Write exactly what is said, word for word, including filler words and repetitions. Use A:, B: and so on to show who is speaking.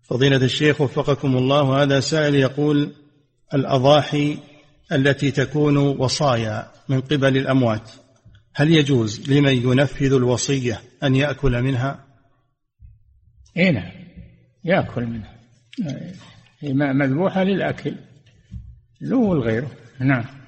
A: فضيلة الشيخ وفقكم الله، هذا سائل يقول: الأضاحي التي تكون وصايا من قبل الأموات، هل يجوز لمن ينفذ الوصية أن يأكل منها؟
B: إيه نعم، يأكل منها، هي مذبوحة للأكل له والغيره. نعم.